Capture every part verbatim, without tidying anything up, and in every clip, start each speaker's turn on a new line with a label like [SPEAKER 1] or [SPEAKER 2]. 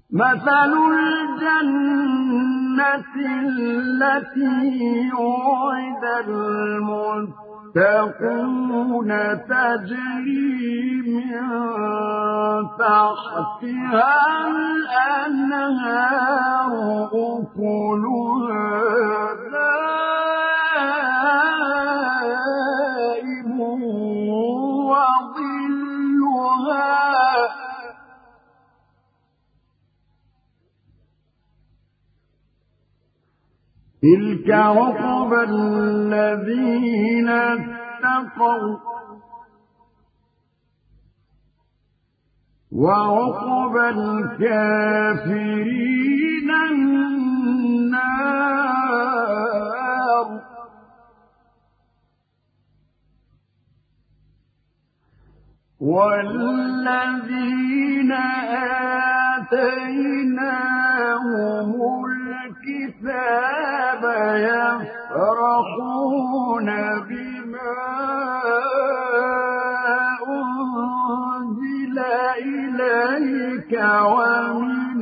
[SPEAKER 1] مثل الجنة التي وعد المتقون تجري من تحتها الأنهار أكلها دائم وظلها تلك عقبى الذين اتقوا وعقبى الكافرين النار. والذين آتيناهم الكتاب يفرحون بما أنزل إليك ومن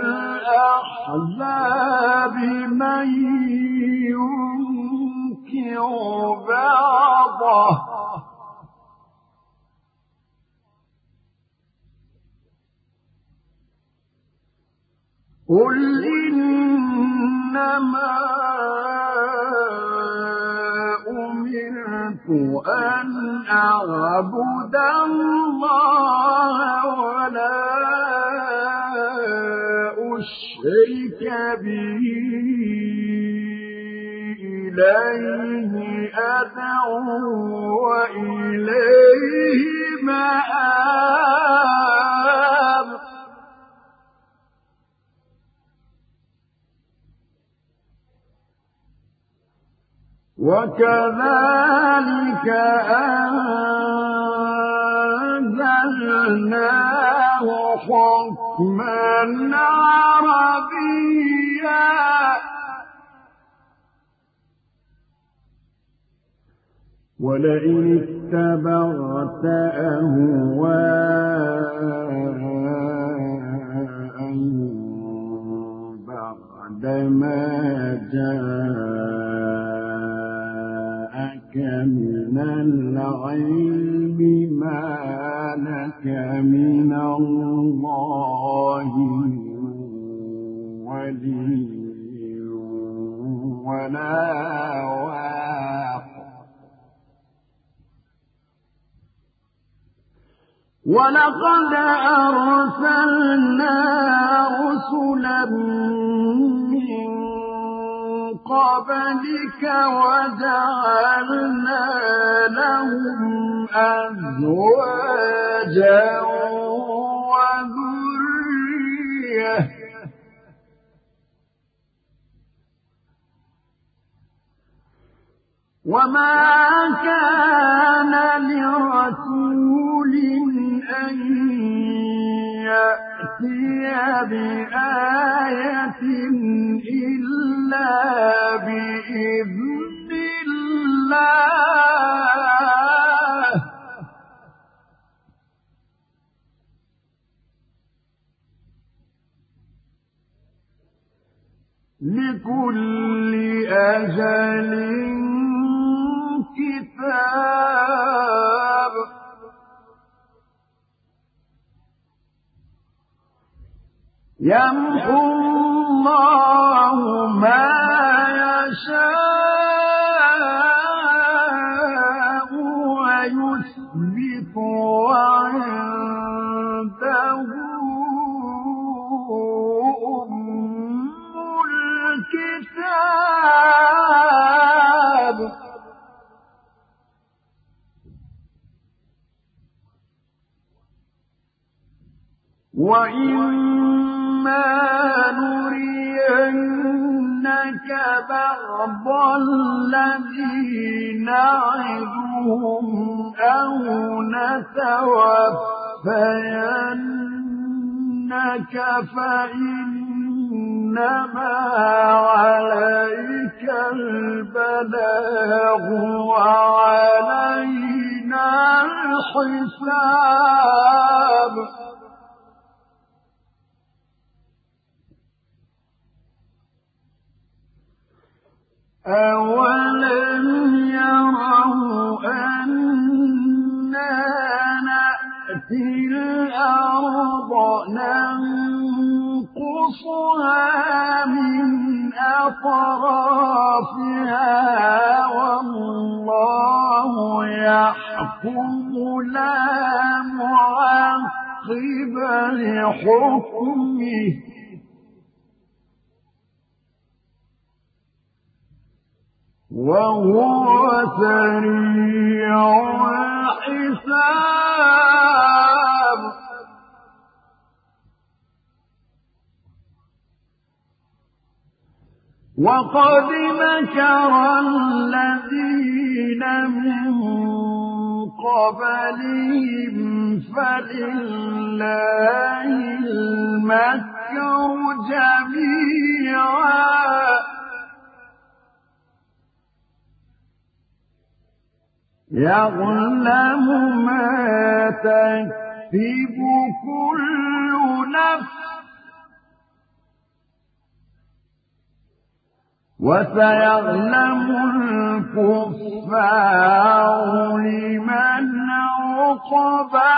[SPEAKER 1] الأحزاب من ينكر بعضه قل إنما أمرت أن أعبد الله ولا أشرك به إليه أدعو وإليه مآب. وكذلك أنزلناه حكما عربيا ولئن اتبعت أهواءهم بعدما جاءك من العلم ما لك من الله ولي ولا واق. ولقد أرسلنا رسلا من قبلك وجعلنا لهم أزواجا وذرية وما كان لرسول أن يأتي بآية إلا بإذن الله لكل أجل كتاب. يمحو الله ما يشاء ويثبت وعنده أم الكتاب. وإما نرينك بعض الذي نعدهم أو نتوفينك فإنما عليك البلاغ وعلينا الحساب. أولم يروا أنا نأتي الأرض ننقصها من أطرافها والله يحكم لا معقب لحكمه وهو سريع الحساب وقد مكر الذين من قبلهم فلله المكر جميعا يعلم ما تكسب كل نفس وسيعلم الكفار لمن عقبى